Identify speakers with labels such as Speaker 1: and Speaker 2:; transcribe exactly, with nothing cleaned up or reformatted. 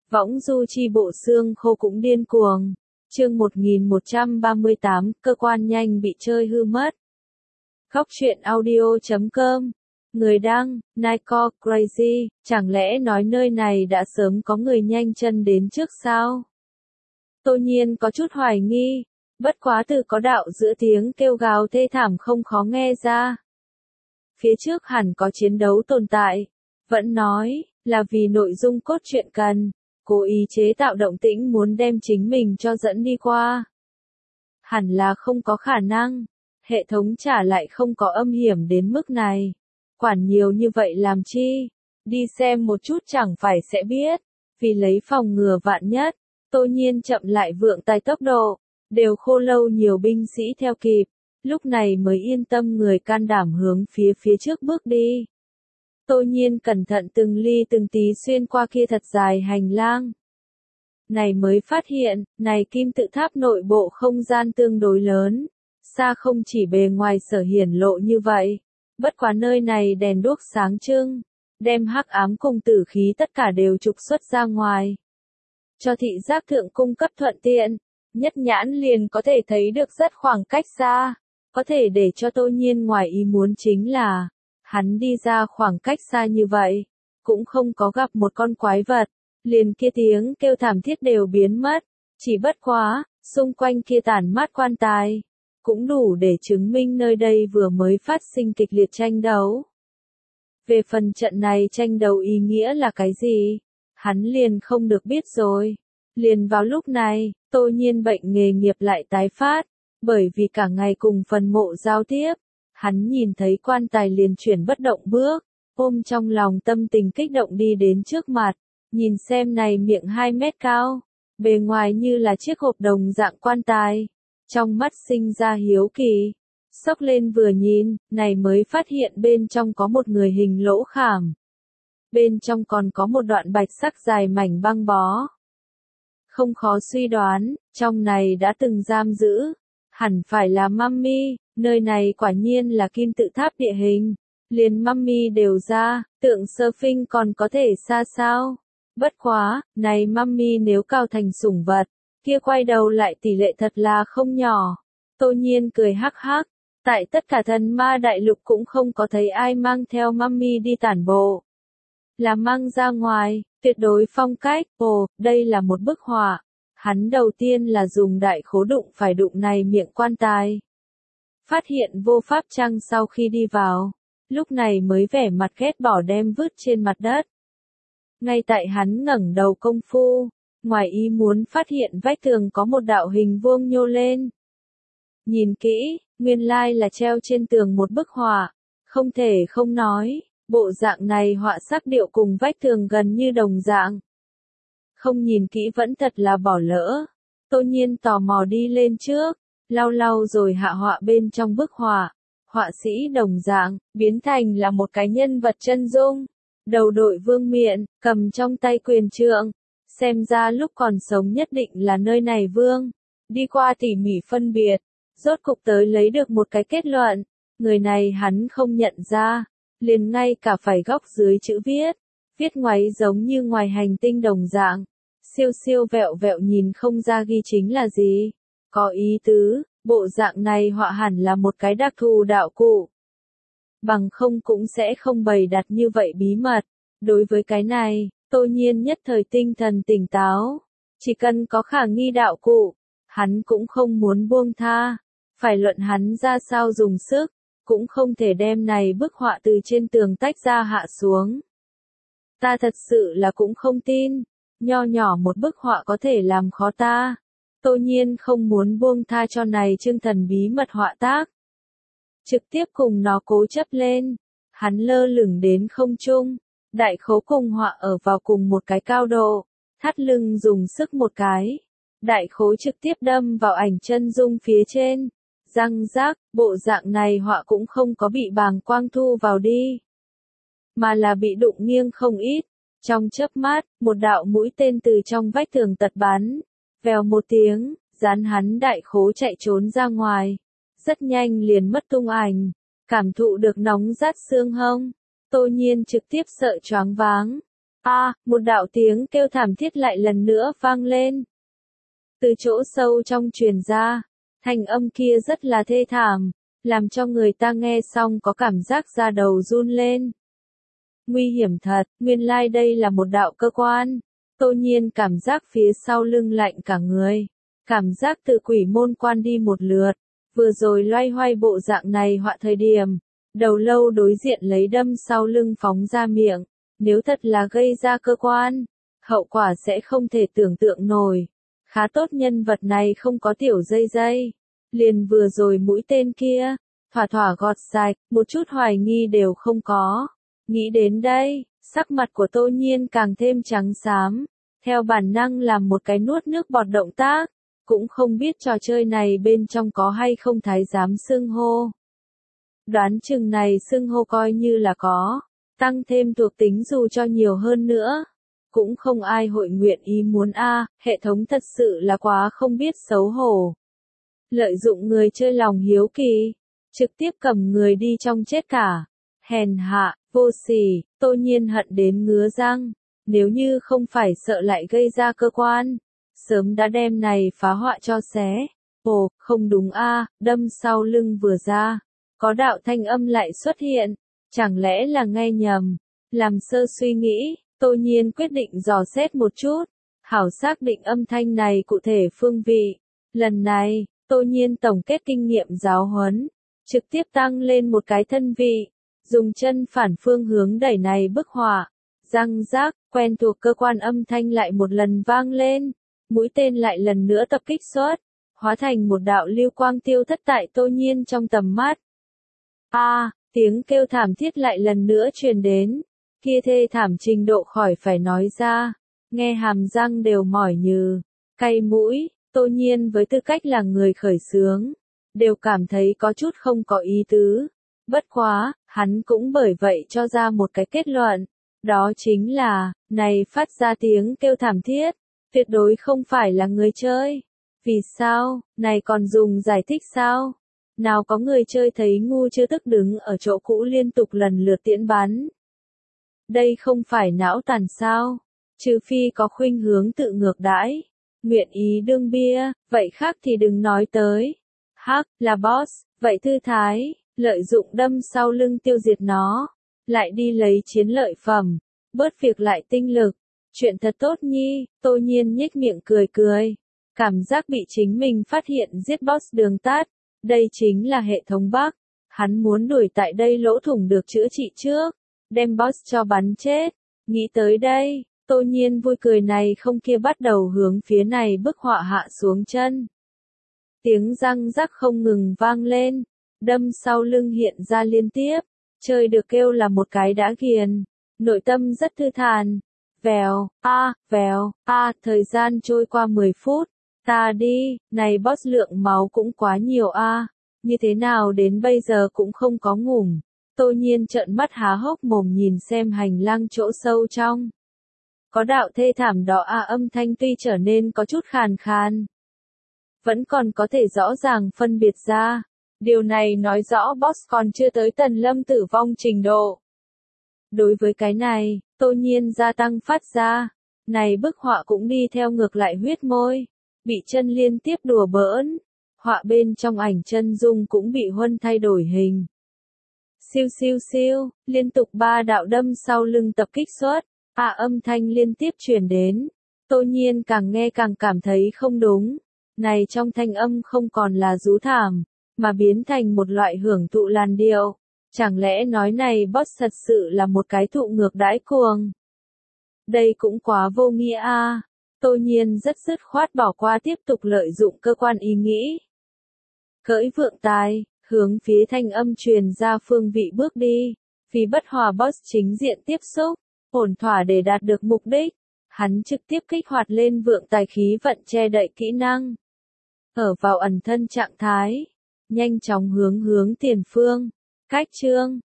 Speaker 1: Võng du chi bộ xương khô cũng điên cuồng. Chương một nghìn một trăm ba mươi tám, cơ quan nhanh bị chơi hư mất. Góc truyện audio chấm com. Người đăng, Nico Crazy, chẳng lẽ nói nơi này đã sớm có người nhanh chân đến trước sao? Tô Nhiên có chút hoài nghi, bất quá từ có đạo giữa tiếng kêu gào thê thảm không khó nghe ra. Phía trước hẳn có chiến đấu tồn tại, vẫn nói, là vì nội dung cốt truyện cần, cố ý chế tạo động tĩnh muốn đem chính mình cho dẫn đi qua. Hẳn là không có khả năng, hệ thống trả lại không có âm hiểm đến mức này. Quản nhiều như vậy làm chi, đi xem một chút chẳng phải sẽ biết, vì lấy phòng ngừa vạn nhất, Tô Nhiên chậm lại vượng tài tốc độ, đều khô lâu nhiều binh sĩ theo kịp, lúc này mới yên tâm người can đảm hướng phía phía trước bước đi. Tô Nhiên cẩn thận từng ly từng tí xuyên qua kia thật dài hành lang. Này mới phát hiện, này kim tự tháp nội bộ không gian tương đối lớn, xa không chỉ bề ngoài sở hiển lộ như vậy. Bất quá nơi này đèn đuốc sáng trưng, đem hắc ám cùng tử khí tất cả đều trục xuất ra ngoài. Cho thị giác thượng cung cấp thuận tiện, nhất nhãn liền có thể thấy được rất khoảng cách xa, có thể để cho Tô Nhiên ngoài ý muốn chính là, hắn đi ra khoảng cách xa như vậy, cũng không có gặp một con quái vật, liền kia tiếng kêu thảm thiết đều biến mất, chỉ bất quá, xung quanh kia tản mát quan tài, cũng đủ để chứng minh nơi đây vừa mới phát sinh kịch liệt tranh đấu. Về phần trận này tranh đấu ý nghĩa là cái gì, hắn liền không được biết rồi. Liền vào lúc này, Tô Nhiên bệnh nghề nghiệp lại tái phát, bởi vì cả ngày cùng phần mộ giao tiếp, hắn nhìn thấy quan tài liền chuyển bất động bước, ôm trong lòng tâm tình kích động đi đến trước mặt, nhìn xem này miệng hai mét cao, bề ngoài như là chiếc hộp đồng dạng quan tài. Trong mắt sinh ra hiếu kỳ, xốc lên vừa nhìn, này mới phát hiện bên trong có một người hình lỗ khảm. Bên trong còn có một đoạn bạch sắc dài mảnh băng bó. Không khó suy đoán, trong này đã từng giam giữ, hẳn phải là mummy, nơi này quả nhiên là kim tự tháp địa hình, liền mummy đều ra, tượng surfing còn có thể xa sao. Bất quá, này mummy nếu cao thành sủng vật, kia quay đầu lại tỷ lệ thật là không nhỏ. Tô Nhiên cười hắc hắc, tại tất cả thần ma đại lục cũng không có thấy ai mang theo mummy đi tản bộ. Là mang ra ngoài, tuyệt đối phong cách, ồ, đây là một bức họa. Hắn đầu tiên là dùng đại khố đụng phải đụng này miệng quan tài. Phát hiện vô pháp chăng sau khi đi vào, lúc này mới vẻ mặt ghét bỏ đem vứt trên mặt đất. Ngay tại hắn ngẩng đầu công phu, ngoài ý muốn phát hiện vách tường có một đạo hình vuông nhô lên. Nhìn kỹ, nguyên lai là treo trên tường một bức họa, không thể không nói, bộ dạng này họa sắc điệu cùng vách tường gần như đồng dạng. Không nhìn kỹ vẫn thật là bỏ lỡ. Tô Nhiên tò mò đi lên trước, lau lau rồi hạ họa bên trong bức họa. Họa sĩ đồng dạng, biến thành là một cái nhân vật chân dung, đầu đội vương miện, cầm trong tay quyền trượng. Xem ra lúc còn sống nhất định là nơi này vương. Đi qua tỉ mỉ phân biệt, rốt cục tới lấy được một cái kết luận. Người này hắn không nhận ra, liền ngay cả phải góc dưới chữ viết. Viết ngoáy giống như ngoài hành tinh đồng dạng. Siêu siêu vẹo vẹo nhìn không ra ghi chính là gì. Có ý tứ, bộ dạng này họa hẳn là một cái đặc thù đạo cụ. Bằng không cũng sẽ không bày đặt như vậy bí mật. Đối với cái này, Tô Nhiên nhất thời tinh thần tỉnh táo, chỉ cần có khả nghi đạo cụ, hắn cũng không muốn buông tha, phải luận hắn ra sao dùng sức, cũng không thể đem này bức họa từ trên tường tách ra hạ xuống. Ta thật sự là cũng không tin, nho nhỏ một bức họa có thể làm khó ta. Tô Nhiên không muốn buông tha cho này chương thần bí mật họa tác. Trực tiếp cùng nó cố chấp lên, hắn lơ lửng đến không trung. Đại khố cùng họa ở vào cùng một cái cao độ, thắt lưng dùng sức một cái. Đại khố trực tiếp đâm vào ảnh chân dung phía trên. Răng rác, bộ dạng này họa cũng không có bị bàng quang thu vào đi, mà là bị đụng nghiêng không ít. Trong chớp mắt, một đạo mũi tên từ trong vách tường tật bắn. Vèo một tiếng, dán hắn đại khố chạy trốn ra ngoài. Rất nhanh liền mất tung ảnh, cảm thụ được nóng rát xương hông. Tô Nhiên trực tiếp sợ choáng váng. A, một đạo tiếng kêu thảm thiết lại lần nữa vang lên. Từ chỗ sâu trong truyền ra, thanh âm kia rất là thê thảm, làm cho người ta nghe xong có cảm giác da đầu run lên. Nguy hiểm thật, nguyên lai like đây là một đạo cơ quan. Tô Nhiên cảm giác phía sau lưng lạnh cả người. Cảm giác từ quỷ môn quan đi một lượt. Vừa rồi loay hoay bộ dạng này họa thời điểm. Đầu lâu đối diện lấy đâm sau lưng phóng ra miệng. Nếu thật là gây ra cơ quan, hậu quả sẽ không thể tưởng tượng nổi. Khá tốt nhân vật này không có tiểu dây dây. Liền vừa rồi mũi tên kia, thỏa thỏa gọt sạch, một chút hoài nghi đều không có. Nghĩ đến đây, sắc mặt của Tô Nhiên càng thêm trắng xám, theo bản năng làm một cái nuốt nước bọt động tác, cũng không biết trò chơi này bên trong có hay không thái giám xưng hô. Đoán chừng này xưng hô coi như là có, tăng thêm thuộc tính dù cho nhiều hơn nữa. Cũng không ai hội nguyện ý muốn a, hệ thống thật sự là quá không biết xấu hổ. Lợi dụng người chơi lòng hiếu kỳ, trực tiếp cầm người đi trong chết cả. Hèn hạ, vô sỉ, Tô Nhiên hận đến ngứa răng, nếu như không phải sợ lại gây ra cơ quan, sớm đã đem này phá hoại cho xé. Ồ, không đúng a, đâm sau lưng vừa ra, có đạo thanh âm lại xuất hiện, chẳng lẽ là nghe nhầm, làm sơ suy nghĩ. Tô Nhiên quyết định dò xét một chút, hảo xác định âm thanh này cụ thể phương vị. Lần này, Tô Nhiên tổng kết kinh nghiệm giáo huấn, trực tiếp tăng lên một cái thân vị, dùng chân phản phương hướng đẩy này bức họa. Răng rác, quen thuộc cơ quan âm thanh lại một lần vang lên, mũi tên lại lần nữa tập kích xuất, hóa thành một đạo lưu quang tiêu thất tại Tô Nhiên trong tầm mắt. A, à, tiếng kêu thảm thiết lại lần nữa truyền đến. Kia thê thảm trình độ khỏi phải nói ra, nghe hàm răng đều mỏi nhừ, cay mũi. Tô Nhiên với tư cách là người khởi xướng, đều cảm thấy có chút không có ý tứ. Bất quá, hắn cũng bởi vậy cho ra một cái kết luận, đó chính là, này phát ra tiếng kêu thảm thiết, tuyệt đối không phải là người chơi. Vì sao, này còn dùng giải thích sao? Nào có người chơi thấy ngu chưa tức đứng ở chỗ cũ liên tục lần lượt tiễn bắn. Đây không phải não tàn sao, trừ phi có khuynh hướng tự ngược đãi, nguyện ý đương bia, vậy khác thì đừng nói tới. Hắc, là boss, vậy thư thái, lợi dụng đâm sau lưng tiêu diệt nó, lại đi lấy chiến lợi phẩm, bớt việc lại tinh lực, chuyện thật tốt nhi. Tô Nhiên nhếch miệng cười cười, cảm giác bị chính mình phát hiện giết boss đường tắt, đây chính là hệ thống bug, hắn muốn đuổi tại đây lỗ thủng được chữa trị trước. Đem boss cho bắn chết. Nghĩ tới đây, Tô Nhiên vui cười này không kia bắt đầu hướng phía này bức họa hạ xuống chân. Tiếng răng rắc không ngừng vang lên, đâm sau lưng hiện ra liên tiếp, chơi được kêu là một cái đã ghiền, nội tâm rất thư thản. Vèo, a, à, vèo, a, à, thời gian trôi qua mười phút, ta đi, này boss lượng máu cũng quá nhiều a, à. Như thế nào đến bây giờ cũng không có ngủm. Tô Nhiên trợn mắt há hốc mồm nhìn xem hành lang chỗ sâu trong. Có đạo thê thảm đó a, âm thanh tuy trở nên có chút khàn khàn, vẫn còn có thể rõ ràng phân biệt ra. Điều này nói rõ boss còn chưa tới Tần Lâm tử vong trình độ. Đối với cái này, Tô Nhiên gia tăng phát ra. Này bức họa cũng đi theo ngược lại huyết môi, bị chân liên tiếp đùa bỡn. Họa bên trong ảnh chân dung cũng bị huân thay đổi hình. Siêu siêu siêu, liên tục ba đạo đâm sau lưng tập kích xuất, à âm thanh liên tiếp truyền đến. Tô Nhiên càng nghe càng cảm thấy không đúng. Này trong thanh âm không còn là rú thảm, mà biến thành một loại hưởng thụ làn điệu. Chẳng lẽ nói này boss thật sự là một cái thụ ngược đãi cuồng? Đây cũng quá vô nghĩa a. À. Tô Nhiên rất dứt khoát bỏ qua tiếp tục lợi dụng cơ quan ý nghĩ. Cưỡi vượng tài, hướng phía thanh âm truyền ra phương vị bước đi, vì bất hòa boss chính diện tiếp xúc, ổn thỏa để đạt được mục đích. Hắn trực tiếp kích hoạt lên vượng tài khí vận che đậy kỹ năng. Ở vào ẩn thân trạng thái, nhanh chóng hướng hướng tiền phương, cách chương.